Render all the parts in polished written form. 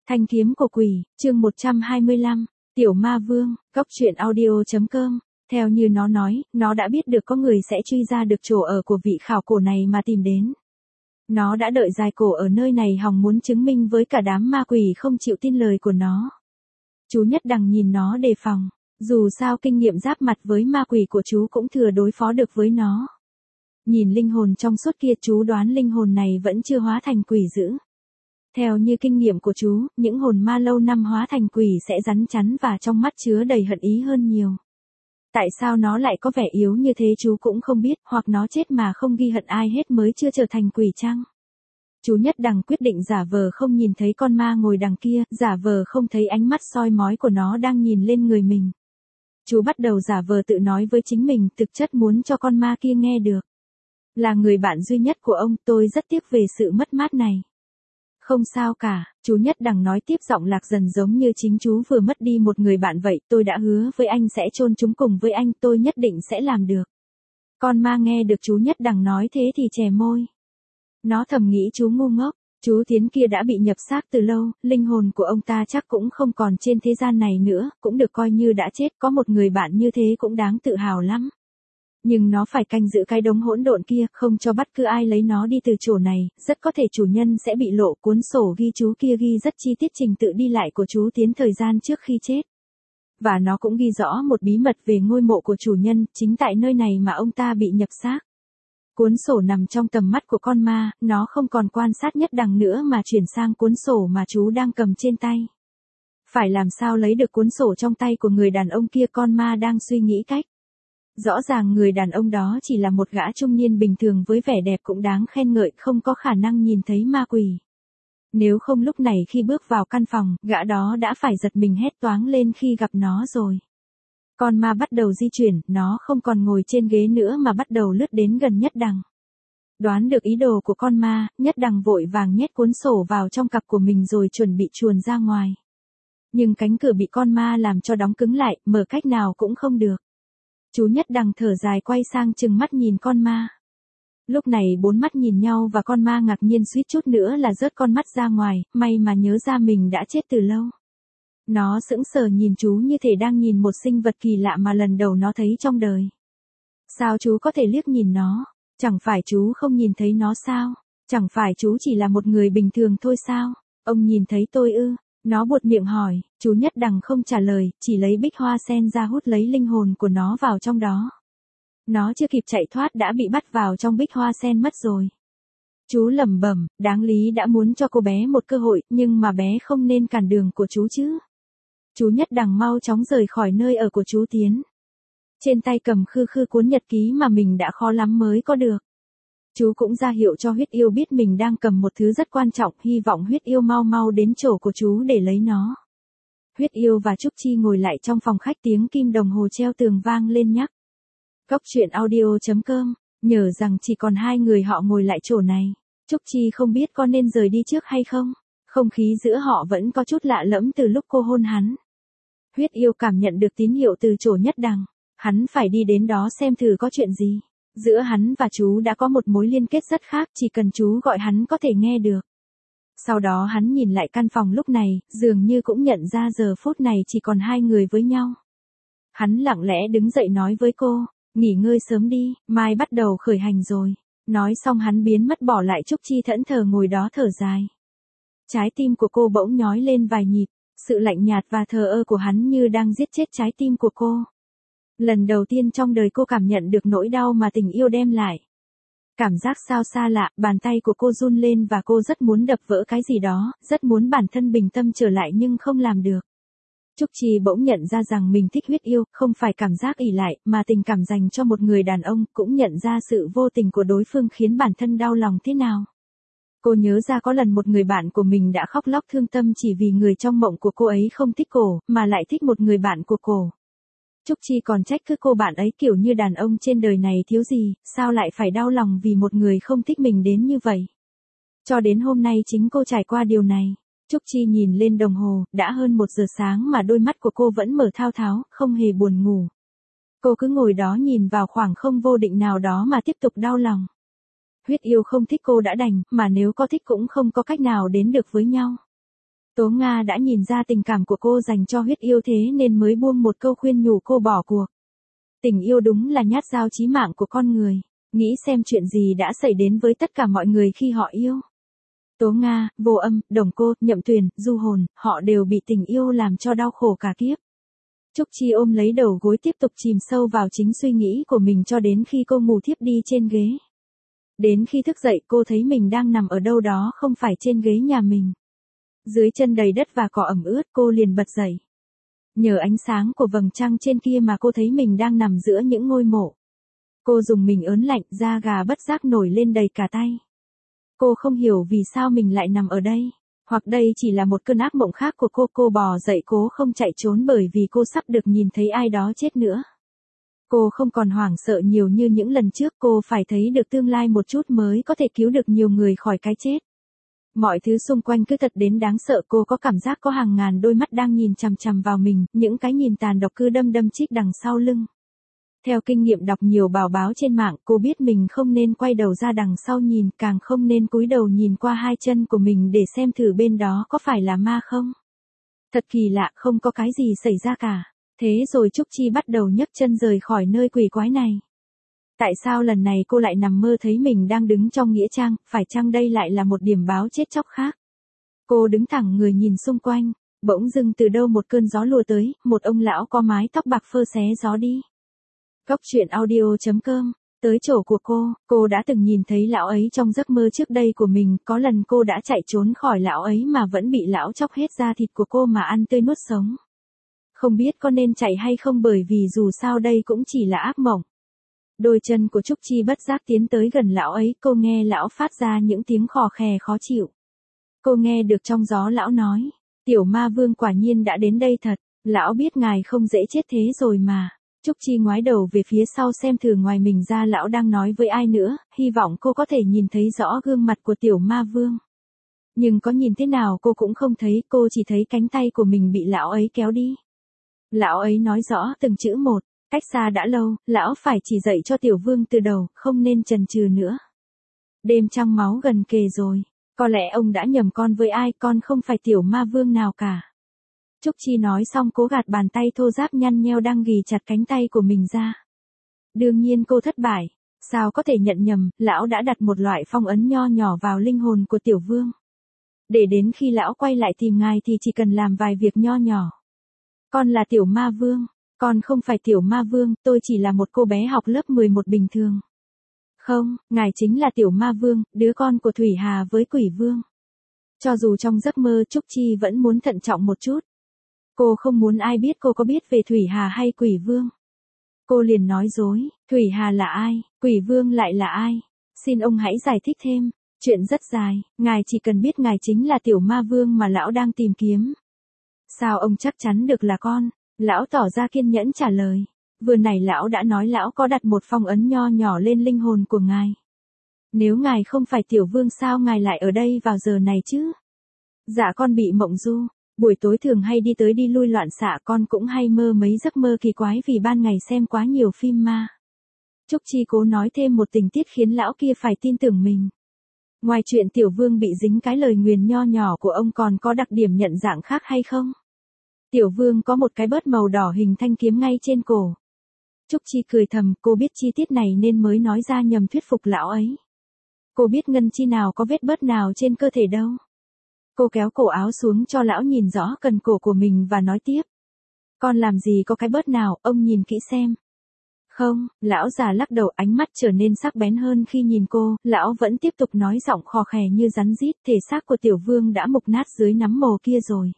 Thanh kiếm của quỷ, chương 125, Tiểu Ma Vương, Cóc truyện audio.com. Theo như nó nói, nó đã biết được có người sẽ truy ra được chỗ ở của vị khảo cổ này mà tìm đến. Nó đã đợi dài cổ ở nơi này hòng muốn chứng minh với cả đám ma quỷ không chịu tin lời của nó. Chú Nhất Đằng nhìn nó đề phòng, dù sao kinh nghiệm giáp mặt với ma quỷ của chú cũng thừa đối phó được với nó. Nhìn linh hồn trong suốt kia, chú đoán linh hồn này vẫn chưa hóa thành quỷ dữ. Theo như kinh nghiệm của chú, những hồn ma lâu năm hóa thành quỷ sẽ rắn chắn và trong mắt chứa đầy hận ý hơn nhiều. Tại sao nó lại có vẻ yếu như thế chú cũng không biết, hoặc nó chết mà không ghi hận ai hết mới chưa trở thành quỷ chăng? Chú Nhất Đằng quyết định giả vờ không nhìn thấy con ma ngồi đằng kia, giả vờ không thấy ánh mắt soi mói của nó đang nhìn lên người mình. Chú bắt đầu giả vờ tự nói với chính mình, thực chất muốn cho con ma kia nghe được. Là người bạn duy nhất của ông, tôi rất tiếc về sự mất mát này. Không sao cả, chú Nhất Đằng nói tiếp, giọng lạc dần giống như chính chú vừa mất đi một người bạn vậy. Tôi đã hứa với anh sẽ chôn chúng cùng với anh, tôi nhất định sẽ làm được. Con ma nghe được chú Nhất Đằng nói thế thì chè môi. Nó thầm nghĩ chú ngu ngốc, chú Tiến kia đã bị nhập xác từ lâu, linh hồn của ông ta chắc cũng không còn trên thế gian này nữa, cũng được coi như đã chết, có một người bạn như thế cũng đáng tự hào lắm. Nhưng nó phải canh giữ cái đống hỗn độn kia, không cho bất cứ ai lấy nó đi từ chỗ này, rất có thể chủ nhân sẽ bị lộ. Cuốn sổ ghi chú kia ghi rất chi tiết trình tự đi lại của chú Tiến thời gian trước khi chết. Và nó cũng ghi rõ một bí mật về ngôi mộ của chủ nhân, chính tại nơi này mà ông ta bị nhập xác. Cuốn sổ nằm trong tầm mắt của con ma, nó không còn quan sát Nhất Đằng nữa mà chuyển sang cuốn sổ mà chú đang cầm trên tay. Phải làm sao lấy được cuốn sổ trong tay của người đàn ông kia, con ma đang suy nghĩ cách. Rõ ràng người đàn ông đó chỉ là một gã trung niên bình thường với vẻ đẹp cũng đáng khen ngợi, không có khả năng nhìn thấy ma quỷ. Nếu không lúc này khi bước vào căn phòng, gã đó đã phải giật mình hét toáng lên khi gặp nó rồi. Con ma bắt đầu di chuyển, nó không còn ngồi trên ghế nữa mà bắt đầu lướt đến gần Nhất Đằng. Đoán được ý đồ của con ma, Nhất Đằng vội vàng nhét cuốn sổ vào trong cặp của mình rồi chuẩn bị chuồn ra ngoài. Nhưng cánh cửa bị con ma làm cho đóng cứng lại, mở cách nào cũng không được. Chú Nhất Đằng thở dài quay sang trừng mắt nhìn con ma. Lúc này bốn mắt nhìn nhau và con ma ngạc nhiên suýt chút nữa là rớt con mắt ra ngoài, may mà nhớ ra mình đã chết từ lâu. Nó sững sờ nhìn chú như thể đang nhìn một sinh vật kỳ lạ mà lần đầu nó thấy trong đời. Sao chú có thể liếc nhìn nó? Chẳng phải chú không nhìn thấy nó sao? Chẳng phải chú chỉ là một người bình thường thôi sao? Ông nhìn thấy tôi ư? Nó buột miệng hỏi, chú Nhất Đằng không trả lời, chỉ lấy bích hoa sen ra hút lấy linh hồn của nó vào trong đó. Nó chưa kịp chạy thoát đã bị bắt vào trong bích hoa sen mất rồi. Chú lẩm bẩm, đáng lý đã muốn cho cô bé một cơ hội, nhưng mà bé không nên cản đường của chú chứ. Chú Nhất Đằng mau chóng rời khỏi nơi ở của chú Tiến. Trên tay cầm khư khư cuốn nhật ký mà mình đã khó lắm mới có được. Chú cũng ra hiệu cho Huyết Yêu biết mình đang cầm một thứ rất quan trọng, hy vọng Huyết Yêu mau mau đến chỗ của chú để lấy nó. Huyết Yêu và Trúc Chi ngồi lại trong phòng khách, tiếng kim đồng hồ treo tường vang lên nhắc. Cóc truyện audio.com, nhờ rằng chỉ còn hai người họ ngồi lại chỗ này. Trúc Chi không biết có nên rời đi trước hay không. Không khí giữa họ vẫn có chút lạ lẫm từ lúc cô hôn hắn. Huyết Yêu cảm nhận được tín hiệu từ chỗ Nhất Đằng. Hắn phải đi đến đó xem thử có chuyện gì. Giữa hắn và chú đã có một mối liên kết rất khác, chỉ cần chú gọi hắn có thể nghe được. Sau đó hắn nhìn lại căn phòng lúc này, dường như cũng nhận ra giờ phút này chỉ còn hai người với nhau. Hắn lặng lẽ đứng dậy nói với cô, nghỉ ngơi sớm đi, mai bắt đầu khởi hành rồi. Nói xong hắn biến mất bỏ lại Trúc Chi thẫn thờ ngồi đó thở dài. Trái tim của cô bỗng nhói lên vài nhịp, sự lạnh nhạt và thờ ơ của hắn như đang giết chết trái tim của cô. Lần đầu tiên trong đời cô cảm nhận được nỗi đau mà tình yêu đem lại. Cảm giác sao xa lạ, bàn tay của cô run lên và cô rất muốn đập vỡ cái gì đó, rất muốn bản thân bình tâm trở lại nhưng không làm được. Trúc Chi bỗng nhận ra rằng mình thích Huyết Yêu, không phải cảm giác ỷ lại, mà tình cảm dành cho một người đàn ông, cũng nhận ra sự vô tình của đối phương khiến bản thân đau lòng thế nào. Cô nhớ ra có lần một người bạn của mình đã khóc lóc thương tâm chỉ vì người trong mộng của cô ấy không thích cổ, mà lại thích một người bạn của cổ. Trúc Chi còn trách cứ cô bạn ấy kiểu như đàn ông trên đời này thiếu gì, sao lại phải đau lòng vì một người không thích mình đến như vậy. Cho đến hôm nay chính cô trải qua điều này. Trúc Chi nhìn lên đồng hồ, đã hơn 1 giờ sáng mà đôi mắt của cô vẫn mở thao tháo, không hề buồn ngủ. Cô cứ ngồi đó nhìn vào khoảng không vô định nào đó mà tiếp tục đau lòng. Huyết Yêu không thích cô đã đành, mà nếu có thích cũng không có cách nào đến được với nhau. Tố Nga đã nhìn ra tình cảm của cô dành cho huyết yêu thế nên mới buông một câu khuyên nhủ cô bỏ cuộc. Tình yêu đúng là nhát dao chí mạng của con người. Nghĩ xem chuyện gì đã xảy đến với tất cả mọi người khi họ yêu. Tố Nga, Vô Âm, Đồng Cô, Nhậm Tuyền, Du Hồn, họ đều bị tình yêu làm cho đau khổ cả kiếp. Trúc Chi ôm lấy đầu gối tiếp tục chìm sâu vào chính suy nghĩ của mình cho đến khi cô ngủ thiếp đi trên ghế. Đến khi thức dậy cô thấy mình đang nằm ở đâu đó không phải trên ghế nhà mình. Dưới chân đầy đất và cỏ ẩm ướt cô liền bật dậy. Nhờ ánh sáng của vầng trăng trên kia mà cô thấy mình đang nằm giữa những ngôi mộ. Cô dùng mình ớn lạnh, da gà bất giác nổi lên đầy cả tay. Cô không hiểu vì sao mình lại nằm ở đây. Hoặc đây chỉ là một cơn ác mộng khác của cô bò dậy cố không chạy trốn bởi vì cô sắp được nhìn thấy ai đó chết nữa. Cô không còn hoảng sợ nhiều như những lần trước, cô phải thấy được tương lai một chút mới có thể cứu được nhiều người khỏi cái chết. Mọi thứ xung quanh cứ thật đến đáng sợ, cô có cảm giác có hàng ngàn đôi mắt đang nhìn chằm chằm vào mình, những cái nhìn tàn độc cứ đâm đâm chích đằng sau lưng. Theo kinh nghiệm đọc nhiều bài báo trên mạng, cô biết mình không nên quay đầu ra đằng sau nhìn, càng không nên cúi đầu nhìn qua hai chân của mình để xem thử bên đó có phải là ma không. Thật kỳ lạ, không có cái gì xảy ra cả. Thế rồi Trúc Chi bắt đầu nhấc chân rời khỏi nơi quỷ quái này. Tại sao lần này cô lại nằm mơ thấy mình đang đứng trong nghĩa trang, phải chăng đây lại là một điểm báo chết chóc khác? Cô đứng thẳng người nhìn xung quanh, bỗng dưng từ đâu một cơn gió lùa tới, một ông lão có mái tóc bạc phơ xé gió đi. Góc truyện audio.com, tới chỗ của cô đã từng nhìn thấy lão ấy trong giấc mơ trước đây của mình, có lần cô đã chạy trốn khỏi lão ấy mà vẫn bị lão chóc hết da thịt của cô mà ăn tươi nuốt sống. Không biết có nên chạy hay không bởi vì dù sao đây cũng chỉ là ác mộng. Đôi chân của Trúc Chi bất giác tiến tới gần lão ấy, cô nghe lão phát ra những tiếng khò khè khó chịu. Cô nghe được trong gió lão nói, tiểu ma vương quả nhiên đã đến đây thật, lão biết ngài không dễ chết thế rồi mà. Trúc Chi ngoái đầu về phía sau xem thử ngoài mình ra lão đang nói với ai nữa, hy vọng cô có thể nhìn thấy rõ gương mặt của tiểu ma vương. Nhưng có nhìn thế nào cô cũng không thấy, cô chỉ thấy cánh tay của mình bị lão ấy kéo đi. Lão ấy nói rõ từng chữ một, cách xa đã lâu, lão phải chỉ dạy cho tiểu vương từ đầu, không nên chần chừ nữa. Đêm trăng máu gần kề rồi, có lẽ ông đã nhầm con với ai, con không phải tiểu ma vương nào cả. Trúc Chi nói xong cố gạt bàn tay thô ráp nhăn nheo đang ghì chặt cánh tay của mình ra. Đương nhiên cô thất bại, sao có thể nhận nhầm, lão đã đặt một loại phong ấn nho nhỏ vào linh hồn của tiểu vương. Để đến khi lão quay lại tìm ngài thì chỉ cần làm vài việc nho nhỏ. Con là tiểu ma vương, con không phải tiểu ma vương, tôi chỉ là một cô bé học lớp 11 bình thường. Không, ngài chính là tiểu ma vương, đứa con của Thủy Hà với quỷ vương. Cho dù trong giấc mơ Trúc Chi vẫn muốn thận trọng một chút. Cô không muốn ai biết cô có biết về Thủy Hà hay quỷ vương. Cô liền nói dối, Thủy Hà là ai, quỷ vương lại là ai? Xin ông hãy giải thích thêm, chuyện rất dài, ngài chỉ cần biết ngài chính là tiểu ma vương mà lão đang tìm kiếm. Sao ông chắc chắn được là con? Lão tỏ ra kiên nhẫn trả lời. Vừa nãy lão đã nói lão có đặt một phong ấn nho nhỏ lên linh hồn của ngài. Nếu ngài không phải tiểu vương sao ngài lại ở đây vào giờ này chứ? Dạ con bị mộng du, buổi tối thường hay đi tới đi lui loạn xạ, con cũng hay mơ mấy giấc mơ kỳ quái vì ban ngày xem quá nhiều phim ma. Trúc Chi cố nói thêm một tình tiết khiến lão kia phải tin tưởng mình. Ngoài chuyện tiểu vương bị dính cái lời nguyền nho nhỏ của ông còn có đặc điểm nhận dạng khác hay không? Tiểu vương có một cái bớt màu đỏ hình thanh kiếm ngay trên cổ. Trúc Chi cười thầm, cô biết chi tiết này nên mới nói ra nhằm thuyết phục lão ấy. Cô biết ngân chi nào có vết bớt nào trên cơ thể đâu. Cô kéo cổ áo xuống cho lão nhìn rõ cần cổ của mình và nói tiếp. Con làm gì có cái bớt nào, ông nhìn kỹ xem. Không, lão già lắc đầu, ánh mắt trở nên sắc bén hơn khi nhìn cô, lão vẫn tiếp tục nói giọng khò khè như rắn rít, thể xác của tiểu vương đã mục nát dưới nắm mồ kia rồi.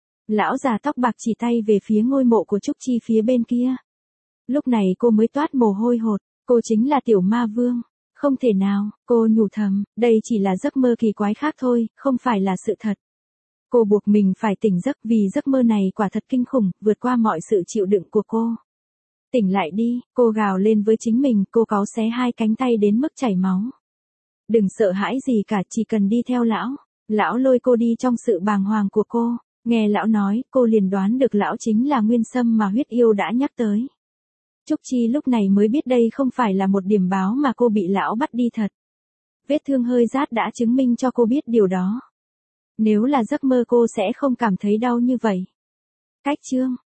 Lão già tóc bạc chỉ tay về phía ngôi mộ của Trúc Chi phía bên kia. Lúc này cô mới toát mồ hôi hột, cô chính là tiểu ma vương. Không thể nào, cô nhủ thầm, đây chỉ là giấc mơ kỳ quái khác thôi, không phải là sự thật. Cô buộc mình phải tỉnh giấc vì giấc mơ này quả thật kinh khủng, vượt qua mọi sự chịu đựng của cô. Tỉnh lại đi, cô gào lên với chính mình, cô cáu xé hai cánh tay đến mức chảy máu. Đừng sợ hãi gì cả, chỉ cần đi theo lão. Lão lôi cô đi trong sự bàng hoàng của cô. Nghe lão nói, cô liền đoán được lão chính là Nguyên Sâm mà huyết yêu đã nhắc tới. Trúc Chi lúc này mới biết đây không phải là một điểm báo mà cô bị lão bắt đi thật. Vết thương hơi rát đã chứng minh cho cô biết điều đó. Nếu là giấc mơ cô sẽ không cảm thấy đau như vậy. Cách chương